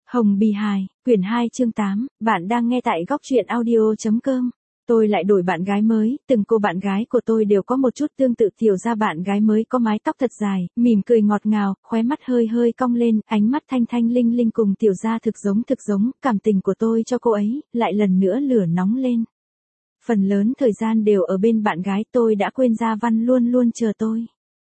Hồng Bì Hài, quyển 2 chương 8, bạn đang nghe tại góc truyện audio.com. Tôi lại đổi bạn gái mới, từng cô bạn gái của tôi đều có một chút tương tự. Tiểu Gia bạn gái mới có mái tóc thật dài, mỉm cười ngọt ngào, khóe mắt hơi hơi cong lên, ánh mắt thanh thanh linh linh cùng Tiểu Gia thực giống, cảm tình của tôi cho cô ấy, lại lần nữa lửa nóng lên. Phần lớn thời gian đều ở bên bạn gái, tôi đã quên Gia Văn luôn luôn chờ tôi.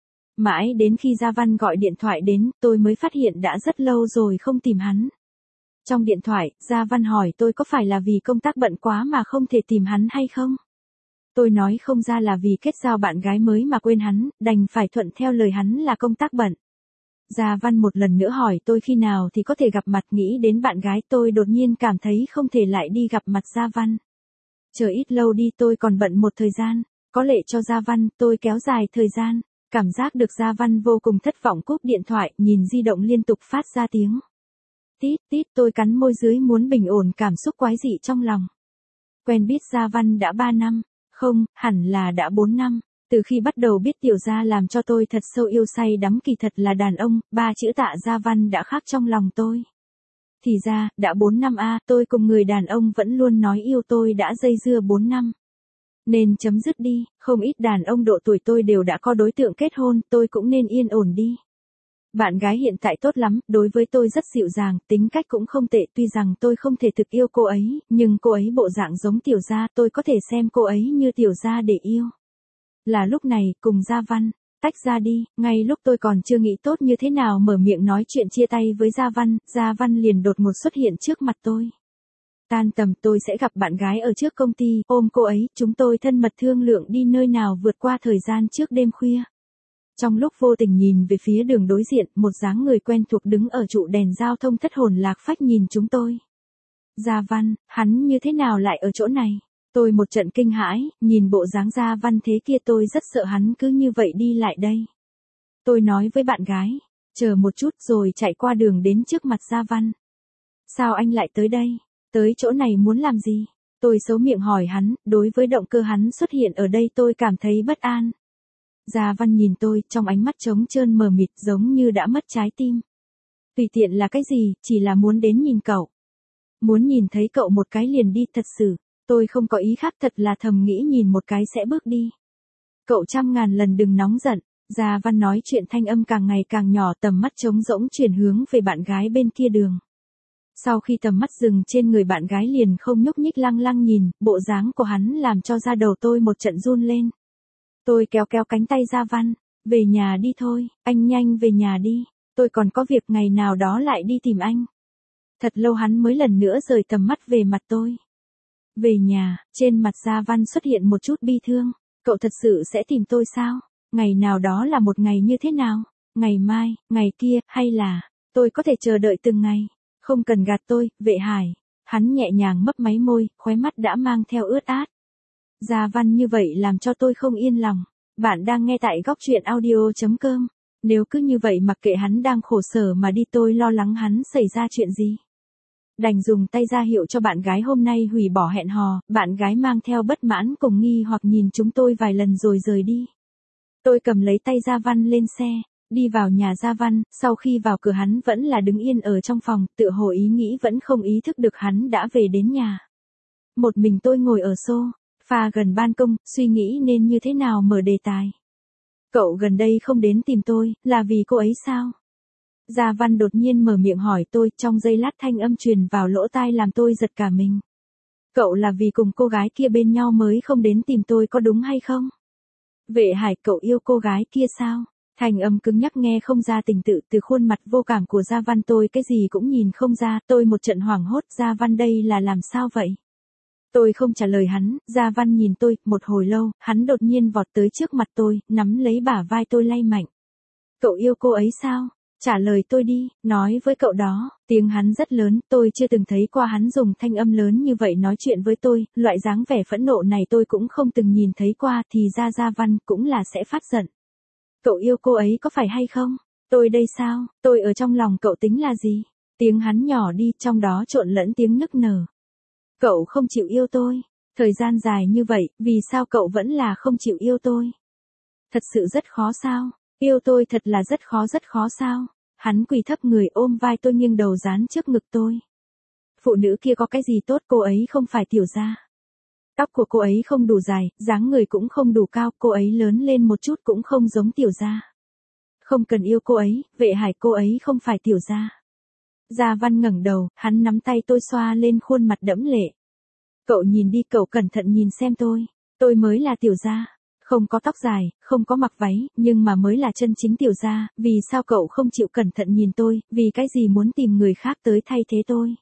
Mãi đến khi Gia Văn gọi điện thoại đến, tôi mới phát hiện đã rất lâu rồi không tìm hắn. Trong điện thoại, Gia Văn hỏi tôi có phải là vì công tác bận quá mà không thể tìm hắn hay không? Tôi nói không ra là vì kết giao bạn gái mới mà quên hắn, đành phải thuận theo lời hắn là công tác bận. Gia Văn một lần nữa hỏi tôi khi nào thì có thể gặp mặt. Nghĩ đến bạn gái tôi đột nhiên cảm thấy không thể lại đi gặp mặt Gia Văn. Chờ ít lâu đi, tôi còn bận một thời gian, có lệ cho Gia Văn, tôi kéo dài thời gian, cảm giác được Gia Văn vô cùng thất vọng cúp điện thoại, nhìn di động liên tục phát ra tiếng. Tít tít, tôi cắn môi dưới muốn bình ổn cảm xúc quái dị trong lòng. Quen biết Gia Văn đã 3 năm, không, hẳn là đã 4 năm, từ khi bắt đầu biết Tiểu Gia làm cho tôi thật sâu yêu say đắm. Kỳ thật là đàn ông, 3 chữ Tạ Gia Văn đã khắc trong lòng tôi. Thì ra, đã 4 năm tôi cùng người đàn ông vẫn luôn nói yêu tôi đã dây dưa 4 năm. Nên chấm dứt đi, không ít đàn ông độ tuổi tôi đều đã có đối tượng kết hôn, tôi cũng nên yên ổn đi. Bạn gái hiện tại tốt lắm, đối với tôi rất dịu dàng, tính cách cũng không tệ. Tuy rằng tôi không thể thực yêu cô ấy, nhưng cô ấy bộ dạng giống Tiểu Gia, tôi có thể xem cô ấy như Tiểu Gia để yêu. Là lúc này, cùng Gia Văn tách ra đi, ngay lúc tôi còn chưa nghĩ tốt như thế nào mở miệng nói chuyện chia tay với Gia Văn liền đột ngột xuất hiện trước mặt tôi. Tan tầm tôi sẽ gặp bạn gái ở trước công ty, ôm cô ấy, chúng tôi thân mật thương lượng đi nơi nào vượt qua thời gian trước đêm khuya. Trong lúc vô tình nhìn về phía đường đối diện, một dáng người quen thuộc đứng ở trụ đèn giao thông thất hồn lạc phách nhìn chúng tôi. Gia Văn, hắn như thế nào lại ở chỗ này? Tôi một trận kinh hãi, nhìn bộ dáng Gia Văn thế kia tôi rất sợ hắn cứ như vậy đi lại đây. Tôi nói với bạn gái, chờ một chút rồi chạy qua đường đến trước mặt Gia Văn. Sao anh lại tới đây? Tới chỗ này muốn làm gì? Tôi xấu miệng hỏi hắn, đối với động cơ hắn xuất hiện ở đây tôi cảm thấy bất an. Gia Văn nhìn tôi, trong ánh mắt trống trơn mờ mịt giống như đã mất trái tim. Tùy tiện là cái gì, chỉ là muốn đến nhìn cậu. Muốn nhìn thấy cậu một cái liền đi, thật sự. Tôi không có ý khác, thật là thầm nghĩ nhìn một cái sẽ bước đi. Cậu 100.000 lần đừng nóng giận. Gia Văn nói chuyện thanh âm càng ngày càng nhỏ, tầm mắt trống rỗng chuyển hướng về bạn gái bên kia đường. Sau khi tầm mắt dừng trên người bạn gái liền không nhúc nhích lăng lăng nhìn, bộ dáng của hắn làm cho da đầu tôi một trận run lên. Tôi kéo cánh tay Gia Văn, về nhà đi thôi, anh nhanh về nhà đi, tôi còn có việc ngày nào đó lại đi tìm anh. Thật lâu hắn mới lần nữa rời tầm mắt về mặt tôi. Về nhà, trên mặt Gia Văn xuất hiện một chút bi thương, cậu thật sự sẽ tìm tôi sao? Ngày nào đó là một ngày như thế nào? Ngày mai, ngày kia, hay là, tôi có thể chờ đợi từng ngày, không cần gạt tôi, Vệ Hải. Hắn nhẹ nhàng mấp máy môi, khóe mắt đã mang theo ướt át. Gia Văn như vậy làm cho tôi không yên lòng. Bạn đang nghe tại góc truyện audio.com. Nếu cứ như vậy mặc kệ hắn đang khổ sở mà đi, tôi lo lắng hắn xảy ra chuyện gì. Đành dùng tay ra hiệu cho bạn gái hôm nay hủy bỏ hẹn hò. Bạn gái mang theo bất mãn cùng nghi hoặc nhìn chúng tôi vài lần rồi rời đi. Tôi cầm lấy tay Gia Văn lên xe, đi vào nhà Gia Văn. Sau khi vào cửa hắn vẫn là đứng yên ở trong phòng, tựa hồ ý nghĩ vẫn không ý thức được hắn đã về đến nhà. Một mình tôi ngồi ở sofa gần ban công, suy nghĩ nên như thế nào mở đề tài. Cậu gần đây không đến tìm tôi, là vì cô ấy sao? Gia Văn đột nhiên mở miệng hỏi tôi, trong giây lát thanh âm truyền vào lỗ tai làm tôi giật cả mình. Cậu là vì cùng cô gái kia bên nhau mới không đến tìm tôi có đúng hay không? Vệ Hải, cậu yêu cô gái kia sao? Thành âm cứng nhắc nghe không ra tình tự từ khuôn mặt vô cảm của Gia Văn, tôi cái gì cũng nhìn không ra, tôi một trận hoảng hốt. Gia Văn đây là làm sao vậy? Tôi không trả lời hắn, Gia Văn nhìn tôi, một hồi lâu, hắn đột nhiên vọt tới trước mặt tôi, nắm lấy bả vai tôi lay mạnh. Cậu yêu cô ấy sao? Trả lời tôi đi, nói với cậu đó. Tiếng hắn rất lớn, tôi chưa từng thấy qua hắn dùng thanh âm lớn như vậy nói chuyện với tôi, loại dáng vẻ phẫn nộ này tôi cũng không từng nhìn thấy qua, thì ra Gia Văn cũng là sẽ phát giận. Cậu yêu cô ấy có phải hay không? Tôi đây sao? Tôi ở trong lòng cậu tính là gì? Tiếng hắn nhỏ đi, trong đó trộn lẫn tiếng nức nở. Cậu không chịu yêu tôi. Thời gian dài như vậy, vì sao cậu vẫn là không chịu yêu tôi? Thật sự rất khó sao? Yêu tôi thật là rất khó sao? Hắn quỳ thấp người ôm vai tôi nghiêng đầu dán trước ngực tôi. Phụ nữ kia có cái gì tốt, cô ấy không phải tiểu gia. Tóc của cô ấy không đủ dài, dáng người cũng không đủ cao, cô ấy lớn lên một chút cũng không giống tiểu gia. Không cần yêu cô ấy, Vệ Hải, cô ấy không phải tiểu gia. Gia Văn ngẩng đầu, hắn nắm tay tôi xoa lên khuôn mặt đẫm lệ. Cậu nhìn đi, cậu cẩn thận nhìn xem tôi mới là tiểu gia. Không có tóc dài, không có mặc váy, nhưng mà mới là chân chính tiểu gia, vì sao cậu không chịu cẩn thận nhìn tôi, vì cái gì muốn tìm người khác tới thay thế tôi.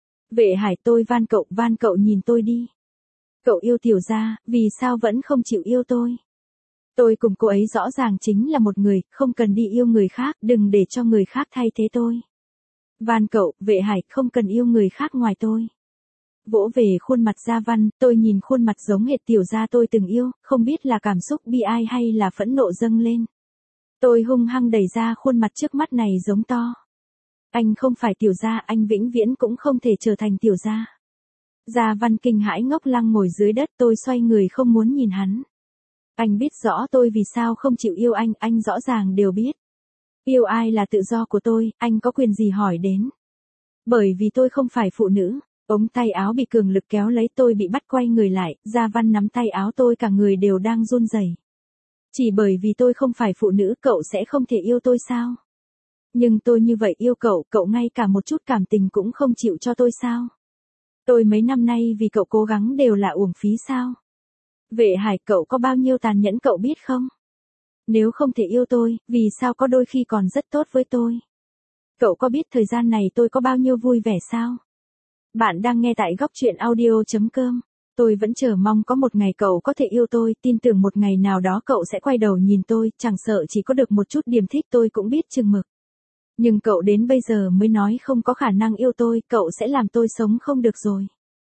Vệ Hải, tôi van cậu nhìn tôi đi. Cậu yêu tiểu gia, vì sao vẫn không chịu yêu tôi? Tôi cùng cô ấy rõ ràng chính là một người, không cần đi yêu người khác, đừng để cho người khác thay thế tôi. Van cậu, Vệ Hải, không cần yêu người khác ngoài tôi. Vỗ về khuôn mặt Gia Văn, tôi nhìn khuôn mặt giống hệt tiểu gia tôi từng yêu, không biết là cảm xúc bi ai hay là phẫn nộ dâng lên. Tôi hung hăng đẩy ra khuôn mặt trước mắt này giống to. Anh không phải tiểu gia, anh vĩnh viễn cũng không thể trở thành tiểu gia. Gia Văn kinh hãi ngốc lăng ngồi dưới đất, tôi xoay người không muốn nhìn hắn. Anh biết rõ tôi vì sao không chịu yêu anh rõ ràng đều biết. Yêu ai là tự do của tôi, anh có quyền gì hỏi đến. Bởi vì tôi không phải phụ nữ. Ống tay áo bị cường lực kéo lấy, tôi bị bắt quay người lại, Gia Văn nắm tay áo tôi, cả người đều đang run rẩy. Chỉ bởi vì tôi không phải phụ nữ, cậu sẽ không thể yêu tôi sao? Nhưng tôi như vậy yêu cậu, cậu ngay cả một chút cảm tình cũng không chịu cho tôi sao? Tôi mấy năm nay vì cậu cố gắng đều là uổng phí sao? Vệ Hải, cậu có bao nhiêu tàn nhẫn cậu biết không? Nếu không thể yêu tôi, vì sao có đôi khi còn rất tốt với tôi? Cậu có biết thời gian này tôi có bao nhiêu vui vẻ sao? Bạn đang nghe tại góc truyện audio.com. Tôi vẫn chờ mong có một ngày cậu có thể yêu tôi, tin tưởng một ngày nào đó cậu sẽ quay đầu nhìn tôi, chẳng sợ chỉ có được một chút điểm thích tôi cũng biết chừng mực. Nhưng cậu đến bây giờ mới nói không có khả năng yêu tôi, cậu sẽ làm tôi sống không được rồi.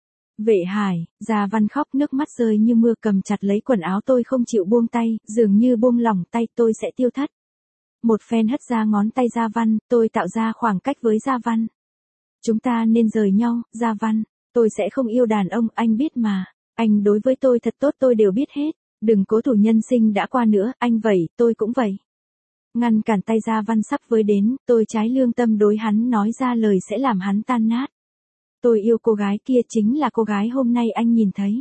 Vệ Hải, Gia Văn khóc nước mắt rơi như mưa, cầm chặt lấy quần áo tôi không chịu buông tay, dường như buông lỏng tay tôi sẽ tiêu thất. Một phen hất ra ngón tay Gia Văn, tôi tạo ra khoảng cách với Gia Văn. Chúng ta nên rời nhau, Gia Văn, tôi sẽ không yêu đàn ông, anh biết mà, anh đối với tôi thật tốt tôi đều biết hết, đừng cố thủ nhân sinh đã qua nữa, anh vậy, tôi cũng vậy. Ngăn cản tay Gia Văn sắp với đến, tôi trái lương tâm đối hắn nói ra lời sẽ làm hắn tan nát. Tôi yêu cô gái kia, chính là cô gái hôm nay anh nhìn thấy.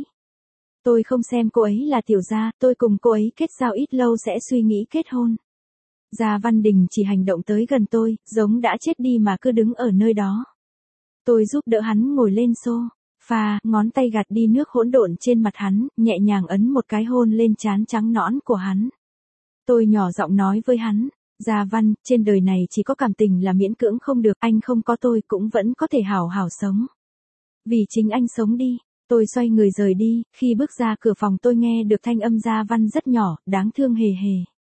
Tôi không xem cô ấy là tiểu gia, tôi cùng cô ấy kết giao ít lâu sẽ suy nghĩ kết hôn. Gia Văn đình chỉ hành động tới gần tôi, giống đã chết đi mà cứ đứng ở nơi đó. Tôi giúp đỡ hắn ngồi lên sofa, ngón tay gạt đi nước hỗn độn trên mặt hắn, nhẹ nhàng ấn một cái hôn lên trán trắng nõn của hắn. Tôi nhỏ giọng nói với hắn, Gia Văn, trên đời này chỉ có cảm tình là miễn cưỡng không được, anh không có tôi cũng vẫn có thể hảo hảo sống. Vì chính anh sống đi. Tôi xoay người rời đi, khi bước ra cửa phòng tôi nghe được thanh âm Gia Văn rất nhỏ, đáng thương hề hề.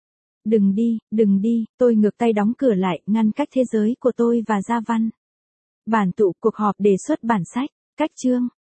Đừng đi, tôi ngược tay đóng cửa lại, ngăn cách thế giới của tôi và Gia Văn. Bản tụ cuộc họp đề xuất bản sách, cách chương.